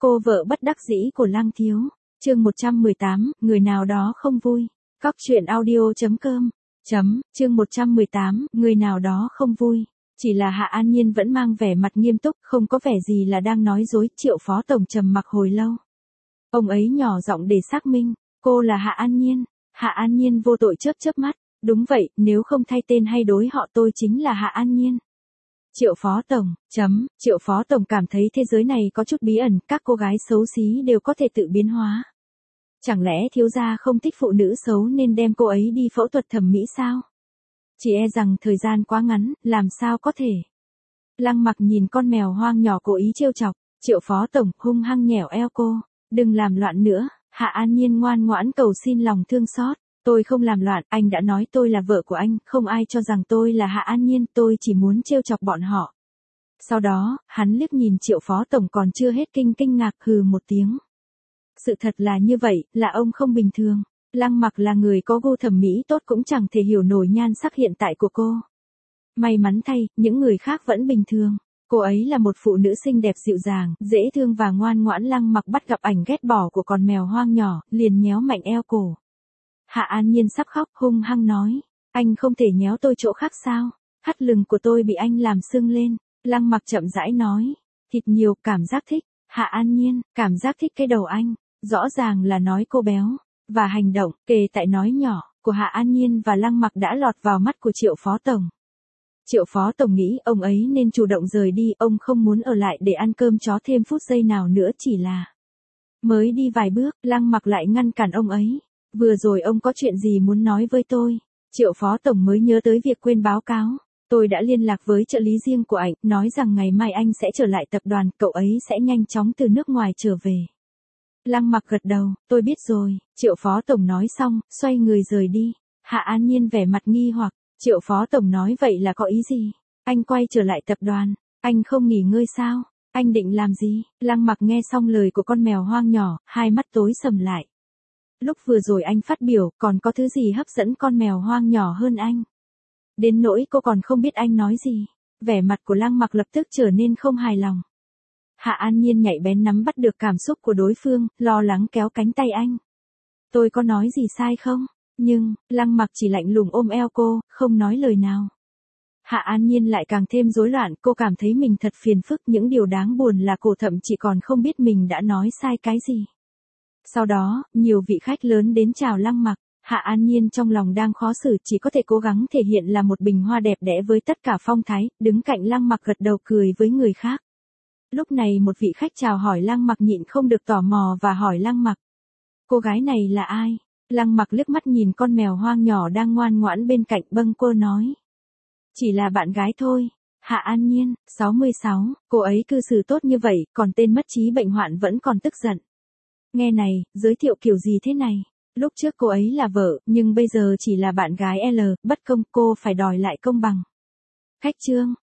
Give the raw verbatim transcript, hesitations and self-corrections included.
Cô vợ bất đắc dĩ của Lăng Thiếu. Chương một trăm mười tám, người nào đó không vui. Cóc truyện audio chấm com. Chấm, chương một trăm mười tám, người nào đó không vui. Chỉ là Hạ An Nhiên vẫn mang vẻ mặt nghiêm túc, không có vẻ gì là đang nói dối. Triệu phó tổng trầm mặc hồi lâu. Ông ấy nhỏ giọng để xác minh, cô là Hạ An Nhiên. Hạ An Nhiên vô tội chớp chớp mắt. Đúng vậy, nếu không thay tên hay đối họ tôi chính là Hạ An Nhiên. Triệu phó tổng, chấm, triệu phó tổng cảm thấy thế giới này có chút bí ẩn, các cô gái xấu xí đều có thể tự biến hóa. Chẳng lẽ thiếu gia không thích phụ nữ xấu nên đem cô ấy đi phẫu thuật thẩm mỹ sao? Chỉ e rằng thời gian quá ngắn, làm sao có thể. Lăng Mặc nhìn con mèo hoang nhỏ cố ý trêu chọc, triệu phó tổng hung hăng nhẻo eo cô, đừng làm loạn nữa. Hạ An Nhiên ngoan ngoãn cầu xin lòng thương xót. Tôi không làm loạn, anh đã nói tôi là vợ của anh, không ai cho rằng tôi là Hạ An Nhiên, tôi chỉ muốn trêu chọc bọn họ. Sau đó, hắn liếc nhìn triệu phó tổng còn chưa hết kinh kinh ngạc hừ một tiếng. Sự thật là như vậy, là ông không bình thường. Lăng Mặc là người có gu thẩm mỹ tốt cũng chẳng thể hiểu nổi nhan sắc hiện tại của cô. May mắn thay, những người khác vẫn bình thường. Cô ấy là một phụ nữ xinh đẹp dịu dàng, dễ thương và ngoan ngoãn. Lăng Mặc bắt gặp ảnh ghét bỏ của con mèo hoang nhỏ, liền nhéo mạnh eo cổ. Hạ An Nhiên sắp khóc, hung hăng nói, anh không thể nhéo tôi chỗ khác sao? Thắt lưng của tôi bị anh làm sưng lên. Lăng Mặc chậm rãi nói, thịt nhiều, cảm giác thích. Hạ An Nhiên, cảm giác thích cái đầu anh. Rõ ràng là nói cô béo. Và hành động, kề tại nói nhỏ, của Hạ An Nhiên và Lăng Mặc đã lọt vào mắt của triệu phó tổng. Triệu phó tổng nghĩ ông ấy nên chủ động rời đi, ông không muốn ở lại để ăn cơm chó thêm phút giây nào nữa, chỉ là mới đi vài bước, Lăng Mặc lại ngăn cản ông ấy. Vừa rồi ông có chuyện gì muốn nói với tôi? Triệu phó tổng mới nhớ tới việc quên báo cáo. Tôi đã liên lạc với trợ lý riêng của anh, nói rằng ngày mai anh sẽ trở lại tập đoàn, cậu ấy sẽ nhanh chóng từ nước ngoài trở về. Lăng Mặc gật đầu, tôi biết rồi. Triệu phó tổng nói xong, xoay người rời đi. Hạ An Nhiên vẻ mặt nghi hoặc, triệu phó tổng nói vậy là có ý gì? Anh quay trở lại tập đoàn, anh không nghỉ ngơi sao? Anh định làm gì? Lăng Mặc nghe xong lời của con mèo hoang nhỏ, hai mắt tối sầm lại. Lúc vừa rồi anh phát biểu, còn có thứ gì hấp dẫn con mèo hoang nhỏ hơn anh? Đến nỗi cô còn không biết anh nói gì. Vẻ mặt của Lăng Mặc lập tức trở nên không hài lòng. Hạ An Nhiên nhạy bén nắm bắt được cảm xúc của đối phương, lo lắng kéo cánh tay anh. Tôi có nói gì sai không? Nhưng, Lăng Mặc chỉ lạnh lùng ôm eo cô, không nói lời nào. Hạ An Nhiên lại càng thêm rối loạn, cô cảm thấy mình thật phiền phức, những điều đáng buồn là cô thậm chí còn không biết mình đã nói sai cái gì. Sau đó, nhiều vị khách lớn đến chào Lăng Mặc. Hạ An Nhiên trong lòng đang khó xử, chỉ có thể cố gắng thể hiện là một bình hoa đẹp đẽ với tất cả phong thái, đứng cạnh Lăng Mặc gật đầu cười với người khác. Lúc này một vị khách chào hỏi Lăng Mặc nhịn không được tò mò và hỏi Lăng Mặc. Cô gái này là ai? Lăng Mặc liếc mắt nhìn con mèo hoang nhỏ đang ngoan ngoãn bên cạnh, bâng quơ nói. Chỉ là bạn gái thôi. Hạ An Nhiên, sáu mươi sáu, cô ấy cư xử tốt như vậy, còn tên mất trí bệnh hoạn vẫn còn tức giận. Nghe này, giới thiệu kiểu gì thế này? Lúc trước cô ấy là vợ, nhưng bây giờ chỉ là bạn gái L, bất công, cô phải đòi lại công bằng. Khách trương,